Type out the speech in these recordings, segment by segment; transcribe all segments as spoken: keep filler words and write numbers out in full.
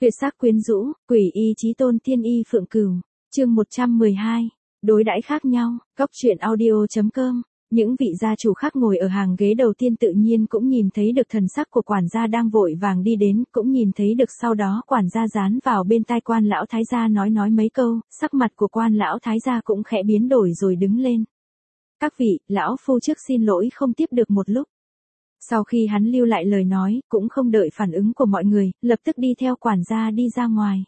Tuyệt sắc quyến rũ, quỷ y chí tôn tiên y phượng cửu. Chương một trăm mười hai. Đối đãi khác nhau. Góc truyện audio chấm com. Những vị gia chủ khác ngồi ở hàng ghế đầu tiên tự nhiên cũng nhìn thấy được thần sắc của quản gia đang vội vàng đi đến, cũng nhìn thấy được sau đó quản gia dán vào bên tai quan lão thái gia nói nói mấy câu, sắc mặt của quan lão thái gia cũng khẽ biến đổi rồi đứng lên. Các vị, lão phu trước xin lỗi không tiếp được một lúc. Sau khi hắn lưu lại lời nói, cũng không đợi phản ứng của mọi người, lập tức đi theo quản gia đi ra ngoài.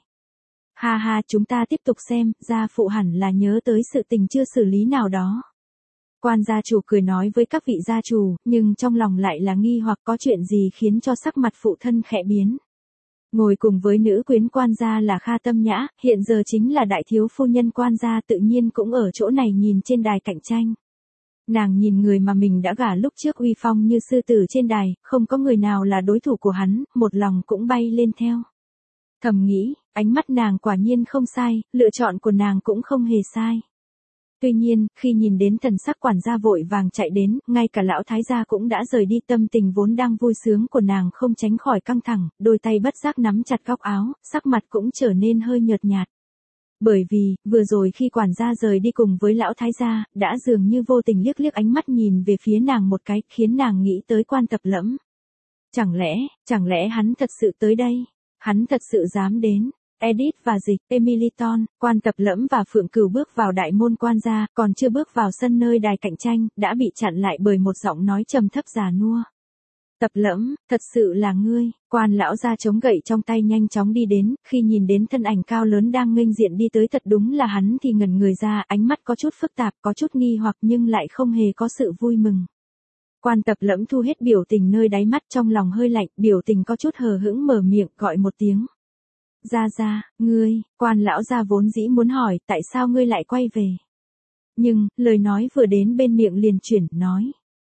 Ha ha, chúng ta tiếp tục xem, gia phụ hẳn là nhớ tới sự tình chưa xử lý nào đó. Quan gia chủ cười nói với các vị gia chủ, nhưng trong lòng lại là nghi hoặc có chuyện gì khiến cho sắc mặt phụ thân khẽ biến. Ngồi cùng với nữ quyến quan gia là Kha Tâm Nhã, hiện giờ chính là đại thiếu phu nhân quan gia, tự nhiên cũng ở chỗ này nhìn trên đài cạnh tranh. Nàng nhìn người mà mình đã gả lúc trước uy phong như sư tử trên đài, không có người nào là đối thủ của hắn, một lòng cũng bay lên theo. Thầm nghĩ, ánh mắt nàng quả nhiên không sai, lựa chọn của nàng cũng không hề sai. Tuy nhiên, khi nhìn đến thần sắc quản gia vội vàng chạy đến, ngay cả lão thái gia cũng đã rời đi, tâm tình vốn đang vui sướng của nàng không tránh khỏi căng thẳng, đôi tay bất giác nắm chặt góc áo, sắc mặt cũng trở nên hơi nhợt nhạt. Bởi vì, vừa rồi khi quản gia rời đi cùng với lão thái gia, đã dường như vô tình liếc liếc ánh mắt nhìn về phía nàng một cái, khiến nàng nghĩ tới Quan Tập Lẫm. Chẳng lẽ, chẳng lẽ hắn thật sự tới đây? Hắn thật sự dám đến? Edith và Dịch, Emiliton, Quan Tập Lẫm và Phượng Cửu bước vào đại môn quan gia, còn chưa bước vào sân nơi đài cạnh tranh, đã bị chặn lại bởi một giọng nói trầm thấp già nua. Tập Lẫm, thật sự là ngươi. Quan lão gia chống gậy trong tay nhanh chóng đi đến, khi nhìn đến thân ảnh cao lớn đang nghênh diện đi tới thật đúng là hắn thì ngẩn người ra, ánh mắt có chút phức tạp, có chút nghi hoặc nhưng lại không hề có sự vui mừng. Quan Tập Lẫm thu hết biểu tình nơi đáy mắt, trong lòng hơi lạnh, biểu tình có chút hờ hững mở miệng gọi một tiếng. Gia gia, ngươi. Quan lão gia vốn dĩ muốn hỏi, tại sao ngươi lại quay về? Nhưng, lời nói vừa đến bên miệng liền chuyển, nói.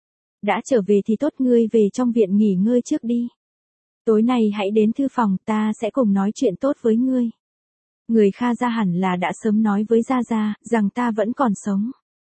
Đã trở về thì tốt, ngươi về trong viện nghỉ ngơi trước đi. Tối nay hãy đến thư phòng, ta sẽ cùng nói chuyện tốt với ngươi. Người Kha gia hẳn là đã sớm nói với Gia Gia, rằng ta vẫn còn sống.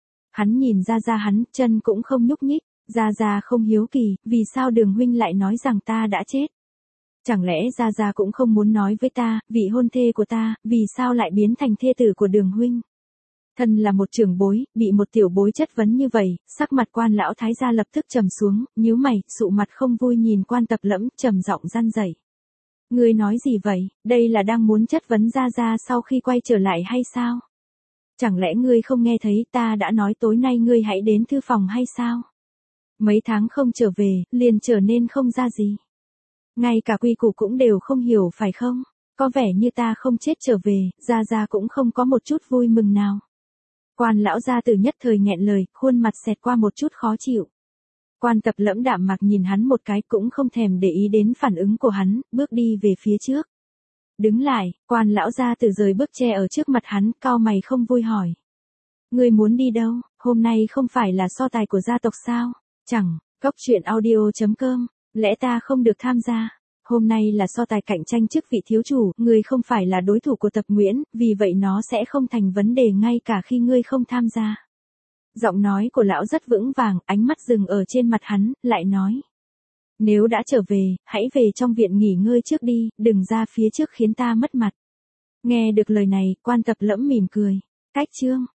Hắn nhìn Gia Gia, hắn, chân cũng không nhúc nhích. Gia Gia không hiếu kỳ, vì sao Đường huynh lại nói rằng ta đã chết? Chẳng lẽ Gia Gia cũng không muốn nói với ta, vị hôn thê của ta, vì sao lại biến thành thê tử của Đường huynh? Thân là một trưởng bối, bị một tiểu bối chất vấn như vậy, sắc mặt quan lão thái gia lập tức trầm xuống, nhíu mày, sụ mặt không vui nhìn Quan Tập Lẫm, trầm giọng răn rẩy. Ngươi nói gì vậy, đây là đang muốn chất vấn Gia Gia sau khi quay trở lại hay sao? Chẳng lẽ ngươi không nghe thấy ta đã nói tối nay ngươi hãy đến thư phòng hay sao? Mấy tháng không trở về, liền trở nên không ra gì. Ngay cả quy củ cũng đều không hiểu phải không? Có vẻ như ta không chết trở về, Gia Gia cũng không có một chút vui mừng nào. Quan lão gia tử nhất thời nghẹn lời, khuôn mặt xẹt qua một chút khó chịu. Quan Tập Lẫm đạm mạc nhìn hắn một cái, cũng không thèm để ý đến phản ứng của hắn, bước đi về phía trước. Đứng lại, quan lão gia tử rời bước che ở trước mặt hắn, cau mày không vui hỏi. Ngươi muốn đi đâu, hôm nay không phải là so tài của gia tộc sao? Chẳng, góc truyện audio chấm com, lẽ ta không được tham gia. Hôm nay là so tài cạnh tranh chức vị thiếu chủ, ngươi không phải là đối thủ của Tập Nguyễn, vì vậy nó sẽ không thành vấn đề ngay cả khi ngươi không tham gia. Giọng nói của lão rất vững vàng, ánh mắt dừng ở trên mặt hắn, lại nói. Nếu đã trở về, hãy về trong viện nghỉ ngơi trước đi, đừng ra phía trước khiến ta mất mặt. Nghe được lời này, Quan Tập Lẫm mỉm cười. Cách chương.